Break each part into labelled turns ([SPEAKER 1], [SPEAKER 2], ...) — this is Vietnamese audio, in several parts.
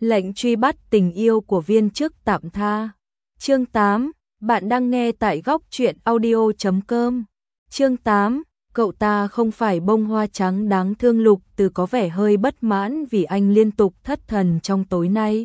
[SPEAKER 1] Lệnh truy bắt tình yêu của viên chức tạm tha. Chương 8, bạn đang nghe tại góc truyện audio.com. Chương 8, cậu ta không phải bông hoa trắng đáng thương. Lục Từ có vẻ hơi bất mãn vì anh liên tục thất thần trong tối nay.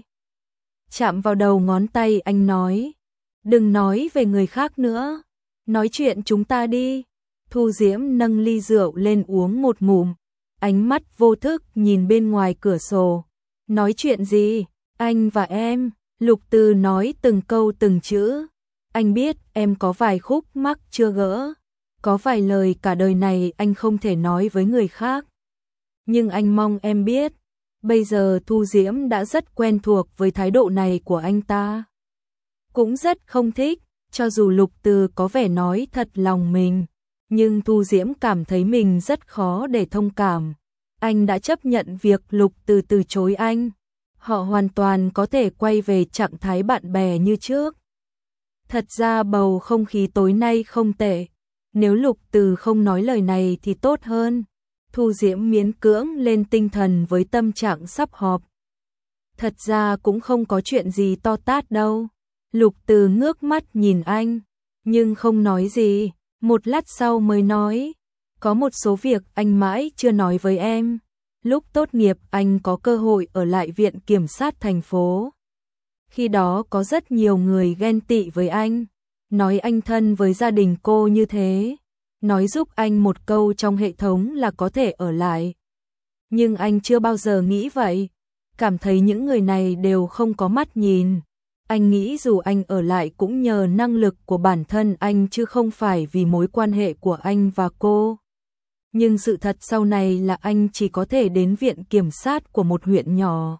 [SPEAKER 1] Chạm vào đầu ngón tay anh nói, đừng nói về người khác nữa, nói chuyện chúng ta đi. Thu Diễm nâng ly rượu lên uống một ngụm, ánh mắt vô thức nhìn bên ngoài cửa sổ. Nói chuyện gì? Anh và em. Lục Từ nói từng câu từng chữ. Anh biết em có vài khúc mắc chưa gỡ, có vài lời cả đời này anh không thể nói với người khác. Nhưng anh mong em biết, bây giờ Thu Diễm đã rất quen thuộc với thái độ này của anh ta. Cũng rất không thích, cho dù Lục Từ có vẻ nói thật lòng mình, nhưng Thu Diễm cảm thấy mình rất khó để thông cảm. Anh đã chấp nhận việc Lục Từ từ chối anh. Họ hoàn toàn có thể quay về trạng thái bạn bè như trước. Thật ra bầu không khí tối nay không tệ. Nếu Lục Từ không nói lời này thì tốt hơn. Thu Diễm miễn cưỡng lên tinh thần với tâm trạng sắp họp. Thật ra cũng không có chuyện gì to tát đâu. Lục Từ ngước mắt nhìn anh, nhưng không nói gì. Một lát sau mới nói, có một số việc anh mãi chưa nói với em. Lúc tốt nghiệp anh có cơ hội ở lại viện kiểm sát thành phố. Khi đó có rất nhiều người ghen tị với anh, nói anh thân với gia đình cô như thế, nói giúp anh một câu trong hệ thống là có thể ở lại. Nhưng anh chưa bao giờ nghĩ vậy, cảm thấy những người này đều không có mắt nhìn. Anh nghĩ dù anh ở lại cũng nhờ năng lực của bản thân anh chứ không phải vì mối quan hệ của anh và cô. Nhưng sự thật sau này là anh chỉ có thể đến viện kiểm sát của một huyện nhỏ.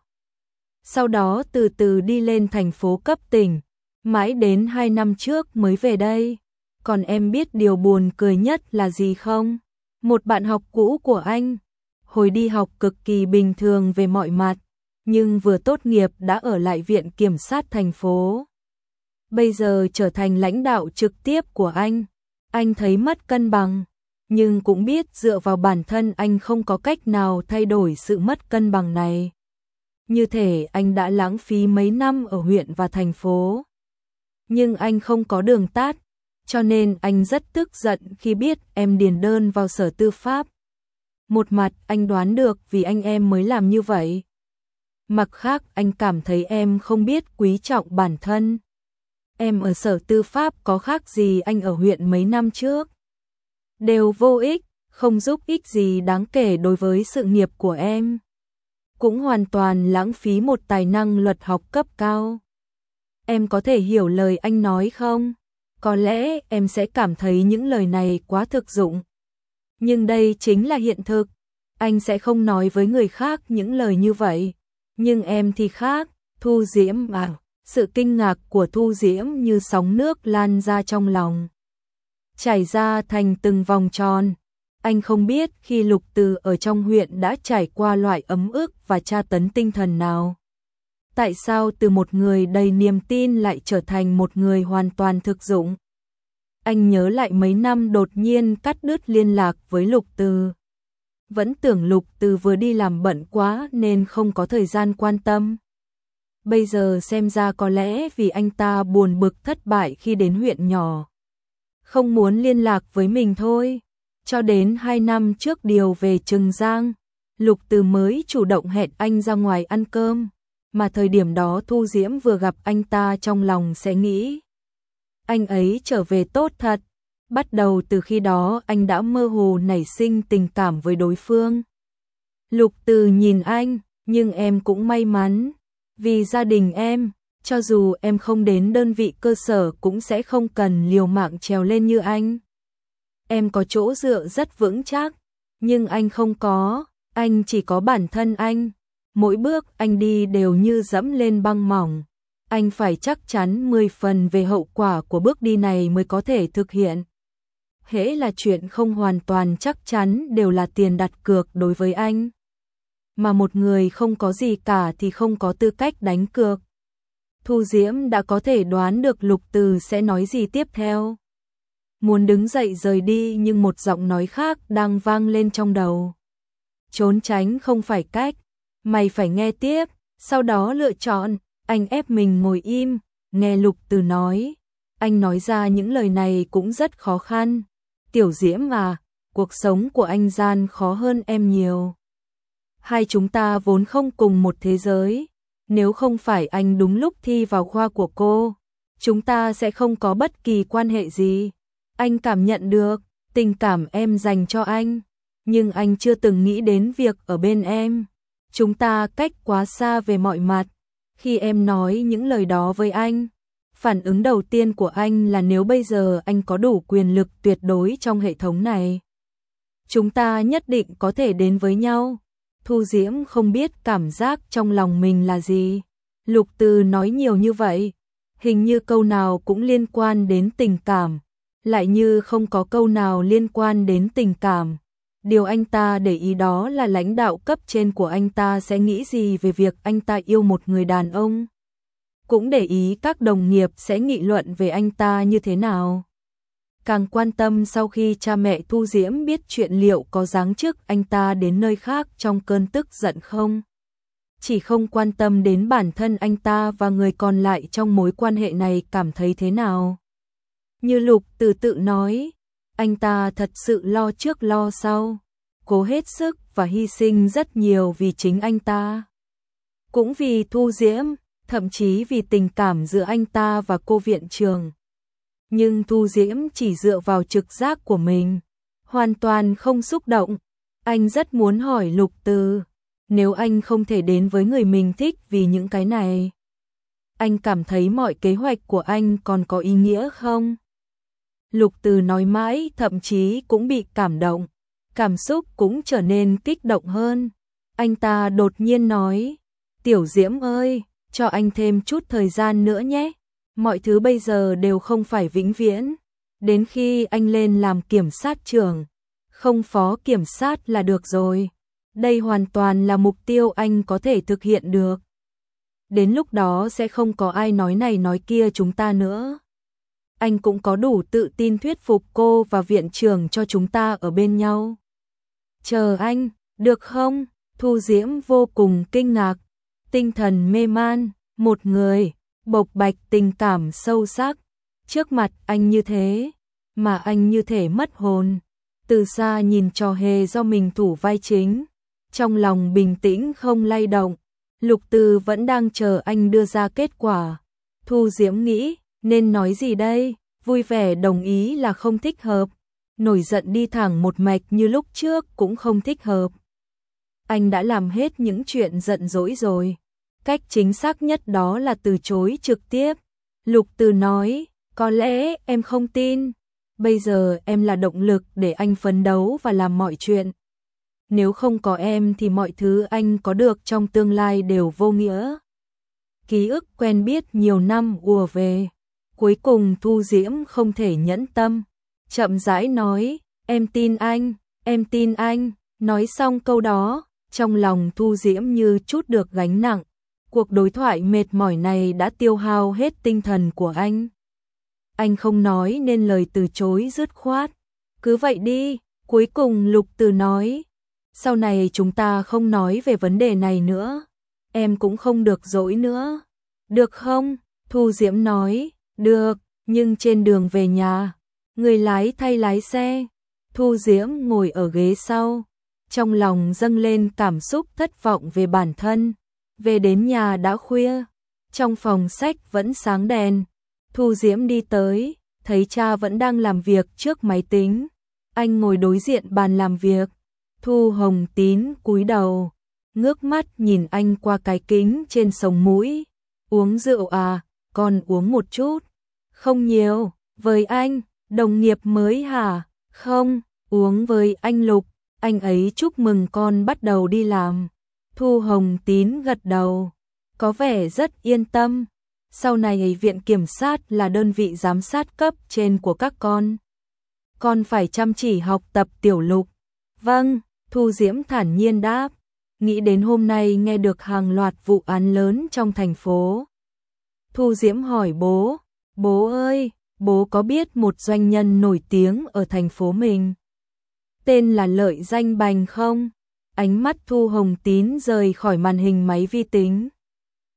[SPEAKER 1] Sau đó từ từ đi lên thành phố cấp tỉnh, mãi đến 2 năm trước mới về đây. Còn em biết điều buồn cười nhất là gì không? Một bạn học cũ của anh, hồi đi học cực kỳ bình thường về mọi mặt, nhưng vừa tốt nghiệp đã ở lại viện kiểm sát thành phố. Bây giờ trở thành lãnh đạo trực tiếp của anh. Anh thấy mất cân bằng, nhưng cũng biết dựa vào bản thân anh không có cách nào thay đổi sự mất cân bằng này. Như thể anh đã lãng phí mấy năm ở huyện và thành phố. Nhưng anh không có đường tắt, cho nên anh rất tức giận khi biết em điền đơn vào Sở Tư pháp. Một mặt anh đoán được vì anh em mới làm như vậy. Mặt khác anh cảm thấy em không biết quý trọng bản thân. Em ở Sở Tư pháp có khác gì anh ở huyện mấy năm trước. Đều vô ích, không giúp ích gì đáng kể đối với sự nghiệp của em. Cũng hoàn toàn lãng phí một tài năng luật học cấp cao. Em có thể hiểu lời anh nói không? Có lẽ em sẽ cảm thấy những lời này quá thực dụng. Nhưng đây chính là hiện thực. Anh sẽ không nói với người khác những lời như vậy. Nhưng em thì khác. Thu Diễm à? Sự kinh ngạc của Thu Diễm như sóng nước lan ra trong lòng, chảy ra thành từng vòng tròn. Anh không biết khi Lục Từ ở trong huyện đã trải qua loại ấm ức và tra tấn tinh thần nào. Tại sao từ một người đầy niềm tin lại trở thành một người hoàn toàn thực dụng? Anh nhớ lại mấy năm đột nhiên cắt đứt liên lạc với Lục Từ. Vẫn tưởng Lục Từ vừa đi làm bận quá nên không có thời gian quan tâm. Bây giờ xem ra có lẽ vì anh ta buồn bực thất bại khi đến huyện nhỏ, không muốn liên lạc với mình thôi. Cho đến 2 năm trước điều về Trừng Giang, Lục Từ mới chủ động hẹn anh ra ngoài ăn cơm, mà thời điểm đó Thu Diễm vừa gặp anh ta trong lòng sẽ nghĩ anh ấy trở về tốt thật. Bắt đầu từ khi đó anh đã mơ hồ nảy sinh tình cảm với đối phương. Lục Từ nhìn anh, nhưng em cũng may mắn, vì gia đình em, cho dù em không đến đơn vị cơ sở cũng sẽ không cần liều mạng trèo lên như anh. Em có chỗ dựa rất vững chắc, nhưng anh không có, anh chỉ có bản thân anh. Mỗi bước anh đi đều như dẫm lên băng mỏng. Anh phải chắc chắn 10 phần về hậu quả của bước đi này mới có thể thực hiện. Hễ là chuyện không hoàn toàn chắc chắn đều là tiền đặt cược đối với anh. Mà một người không có gì cả thì không có tư cách đánh cược. Thu Diễm đã có thể đoán được Lục Từ sẽ nói gì tiếp theo. Muốn đứng dậy rời đi nhưng một giọng nói khác đang vang lên trong đầu. Trốn tránh không phải cách, mày phải nghe tiếp. Sau đó lựa chọn, anh ép mình ngồi im, nghe Lục Từ nói. Anh nói ra những lời này cũng rất khó khăn. Tiểu Diễm à, cuộc sống của anh gian khó hơn em nhiều. Hai chúng ta vốn không cùng một thế giới. Nếu không phải anh đúng lúc thi vào khoa của cô, chúng ta sẽ không có bất kỳ quan hệ gì. Anh cảm nhận được tình cảm em dành cho anh, nhưng anh chưa từng nghĩ đến việc ở bên em. Chúng ta cách quá xa về mọi mặt. Khi em nói những lời đó với anh, phản ứng đầu tiên của anh là nếu bây giờ anh có đủ quyền lực tuyệt đối trong hệ thống này, chúng ta nhất định có thể đến với nhau. Thu Diễm không biết cảm giác trong lòng mình là gì. Lục Từ nói nhiều như vậy, hình như câu nào cũng liên quan đến tình cảm, lại như không có câu nào liên quan đến tình cảm. Điều anh ta để ý đó là lãnh đạo cấp trên của anh ta sẽ nghĩ gì về việc anh ta yêu một người đàn ông. Cũng để ý các đồng nghiệp sẽ nghị luận về anh ta như thế nào. Càng quan tâm sau khi cha mẹ Thu Diễm biết chuyện liệu có giáng chức anh ta đến nơi khác trong cơn tức giận không. Chỉ không quan tâm đến bản thân anh ta và người còn lại trong mối quan hệ này cảm thấy thế nào. Như Lục Từ tự nói, anh ta thật sự lo trước lo sau, cố hết sức và hy sinh rất nhiều vì chính anh ta. Cũng vì Thu Diễm, thậm chí vì tình cảm giữa anh ta và cô viện trưởng. Nhưng Thu Diễm chỉ dựa vào trực giác của mình, hoàn toàn không xúc động. Anh rất muốn hỏi Lục Từ, nếu anh không thể đến với người mình thích vì những cái này, anh cảm thấy mọi kế hoạch của anh còn có ý nghĩa không? Lục Từ nói mãi, thậm chí cũng bị cảm động, cảm xúc cũng trở nên kích động hơn. Anh ta đột nhiên nói, Tiểu Diễm ơi, cho anh thêm chút thời gian nữa nhé. Mọi thứ bây giờ đều không phải vĩnh viễn. Đến khi anh lên làm kiểm sát trưởng, không phó kiểm sát là được rồi. Đây hoàn toàn là mục tiêu anh có thể thực hiện được. Đến lúc đó sẽ không có ai nói này nói kia chúng ta nữa. Anh cũng có đủ tự tin thuyết phục cô và viện trưởng cho chúng ta ở bên nhau. Chờ anh, được không? Thu Diễm vô cùng kinh ngạc, tinh thần mê man, một người bộc bạch tình cảm sâu sắc. Trước mặt anh như thế, mà anh như thể mất hồn. Từ xa nhìn trò hề do mình thủ vai chính, trong lòng bình tĩnh không lay động. Lục Từ vẫn đang chờ anh đưa ra kết quả. Thu Diễm nghĩ, nên nói gì đây? Vui vẻ đồng ý là không thích hợp. Nổi giận đi thẳng một mạch như lúc trước cũng không thích hợp. Anh đã làm hết những chuyện giận dỗi rồi. Cách chính xác nhất đó là từ chối trực tiếp. Lục Từ nói, có lẽ em không tin. Bây giờ em là động lực để anh phấn đấu và làm mọi chuyện. Nếu không có em thì mọi thứ anh có được trong tương lai đều vô nghĩa. Ký ức quen biết nhiều năm ùa về. Cuối cùng Thu Diễm không thể nhẫn tâm. Chậm rãi nói, em tin anh, em tin anh. Nói xong câu đó, trong lòng Thu Diễm như trút được gánh nặng. Cuộc đối thoại mệt mỏi này đã tiêu hao hết tinh thần của anh. Anh không nói nên lời từ chối dứt khoát. Cứ vậy đi, cuối cùng Lục Từ nói. Sau này chúng ta không nói về vấn đề này nữa. Em cũng không được dỗi nữa. Được không? Thu Diễm nói, được, nhưng trên đường về nhà, người lái thay lái xe. Thu Diễm ngồi ở ghế sau, trong lòng dâng lên cảm xúc thất vọng về bản thân. Về đến nhà đã khuya, trong phòng sách vẫn sáng đèn. Thu Diễm đi tới, thấy cha vẫn đang làm việc trước máy tính. Anh ngồi đối diện bàn làm việc. Thu Hồng Tín cúi đầu, ngước mắt nhìn anh qua cái kính trên sống mũi. Uống rượu à, con uống một chút. Không nhiều, với anh, đồng nghiệp mới hả? Không, uống với anh Lục, anh ấy chúc mừng con bắt đầu đi làm. Thu Hồng Tín gật đầu, có vẻ rất yên tâm. Sau này viện kiểm sát là đơn vị giám sát cấp trên của các con phải chăm chỉ học tập Tiểu Lục. Vâng, Thu Diễm thản nhiên đáp, nghĩ đến hôm nay nghe được hàng loạt vụ án lớn trong thành phố. Thu Diễm hỏi bố, bố ơi, bố có biết một doanh nhân nổi tiếng ở thành phố mình, tên là Lợi Danh Bành không? Ánh mắt Thu Hồng Tín rời khỏi màn hình máy vi tính,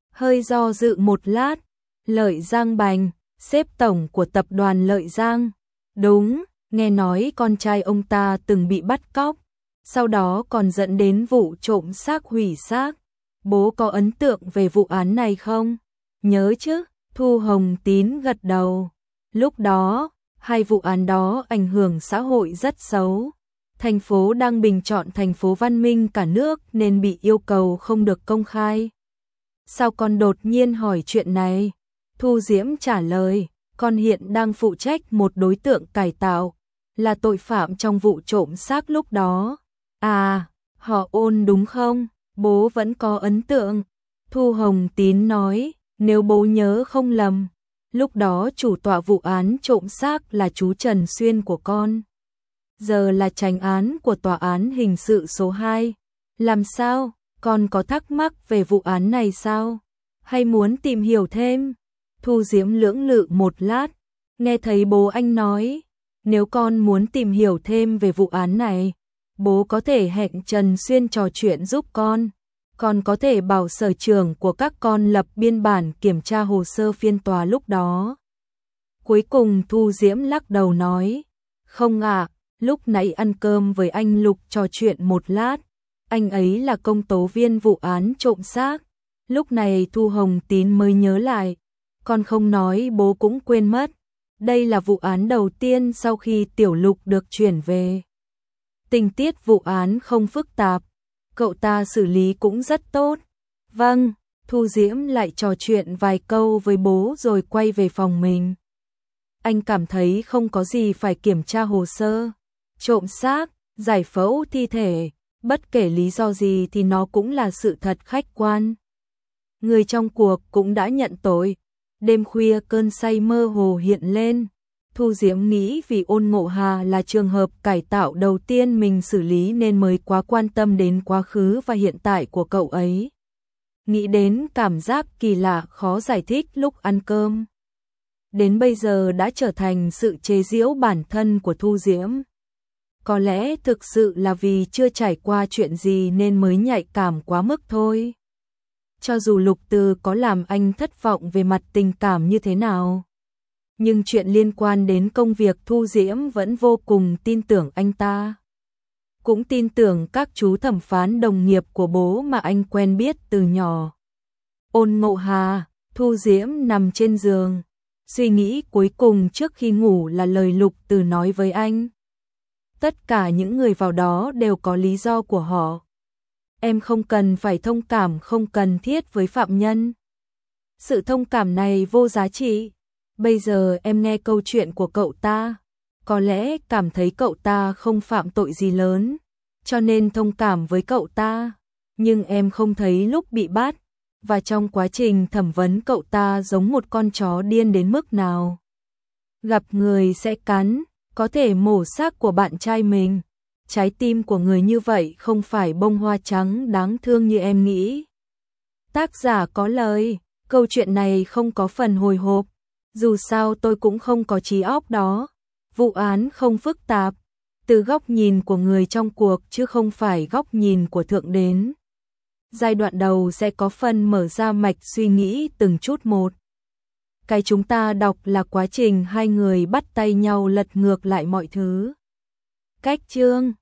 [SPEAKER 1] hơi do dự một lát, Lợi Giang Bành, sếp tổng của tập đoàn Lợi Giang. Đúng, nghe nói con trai ông ta từng bị bắt cóc, sau đó còn dẫn đến vụ trộm xác hủy xác. Bố có ấn tượng về vụ án này không? Nhớ chứ, Thu Hồng Tín gật đầu. Lúc đó, hai vụ án đó ảnh hưởng xã hội rất xấu. Thành phố đang bình chọn thành phố văn minh cả nước nên bị yêu cầu không được công khai. Sao con đột nhiên hỏi chuyện này? Thu Diễm trả lời, con hiện đang phụ trách một đối tượng cải tạo, là tội phạm trong vụ trộm xác lúc đó. À, họ Ôn đúng không? Bố vẫn có ấn tượng. Thu Hồng Tín nói, nếu bố nhớ không lầm, lúc đó chủ tọa vụ án trộm xác là chú Trần Xuyên của con. Giờ là chánh án của tòa án hình sự số 2. Làm sao? Con có thắc mắc về vụ án này sao? Hay muốn tìm hiểu thêm? Thu Diễm lưỡng lự một lát, nghe thấy bố anh nói, nếu con muốn tìm hiểu thêm về vụ án này, bố có thể hẹn Trần Xuyên trò chuyện giúp con. Con có thể bảo sở trưởng của các con lập biên bản kiểm tra hồ sơ phiên tòa lúc đó. Cuối cùng Thu Diễm lắc đầu nói, không ạ, lúc nãy ăn cơm với anh Lục trò chuyện một lát, anh ấy là công tố viên vụ án trộm xác. Lúc này Thu Hồng Tín mới nhớ lại, con không nói bố cũng quên mất. Đây là vụ án đầu tiên sau khi Tiểu Lục được chuyển về. Tình tiết vụ án không phức tạp, cậu ta xử lý cũng rất tốt. Vâng, Thu Diễm lại trò chuyện vài câu với bố rồi quay về phòng mình. Anh cảm thấy không có gì phải kiểm tra hồ sơ, trộm xác, giải phẫu thi thể, bất kể lý do gì thì nó cũng là sự thật khách quan. Người trong cuộc cũng đã nhận tội. Đêm khuya cơn say mơ hồ hiện lên. Thu Diễm nghĩ vì Ôn Ngộ Hà là trường hợp cải tạo đầu tiên mình xử lý nên mới quá quan tâm đến quá khứ và hiện tại của cậu ấy. Nghĩ đến cảm giác kỳ lạ khó giải thích lúc ăn cơm. Đến bây giờ đã trở thành sự chế giễu bản thân của Thu Diễm. Có lẽ thực sự là vì chưa trải qua chuyện gì nên mới nhạy cảm quá mức thôi. Cho dù Lục Từ có làm anh thất vọng về mặt tình cảm như thế nào, nhưng chuyện liên quan đến công việc Thu Diễm vẫn vô cùng tin tưởng anh ta. Cũng tin tưởng các chú thẩm phán đồng nghiệp của bố mà anh quen biết từ nhỏ. Ôn Ngộ Hà, Thu Diễm nằm trên giường, suy nghĩ cuối cùng trước khi ngủ là lời Lục Từ nói với anh. Tất cả những người vào đó đều có lý do của họ. Em không cần phải thông cảm không cần thiết với phạm nhân. Sự thông cảm này vô giá trị. Bây giờ em nghe câu chuyện của cậu ta, có lẽ cảm thấy cậu ta không phạm tội gì lớn, cho nên thông cảm với cậu ta. Nhưng em không thấy lúc bị bắt, và trong quá trình thẩm vấn cậu ta giống một con chó điên đến mức nào. Gặp người sẽ cắn, có thể mổ xác của bạn trai mình. Trái tim của người như vậy không phải bông hoa trắng đáng thương như em nghĩ. Tác giả có lời, câu chuyện này không có phần hồi hộp. Dù sao tôi cũng không có trí óc đó. Vụ án không phức tạp, từ góc nhìn của người trong cuộc chứ không phải góc nhìn của thượng đế. Giai đoạn đầu sẽ có phần mở ra mạch suy nghĩ từng chút một. Cái chúng ta đọc là quá trình hai người bắt tay nhau lật ngược lại mọi thứ. Cách chương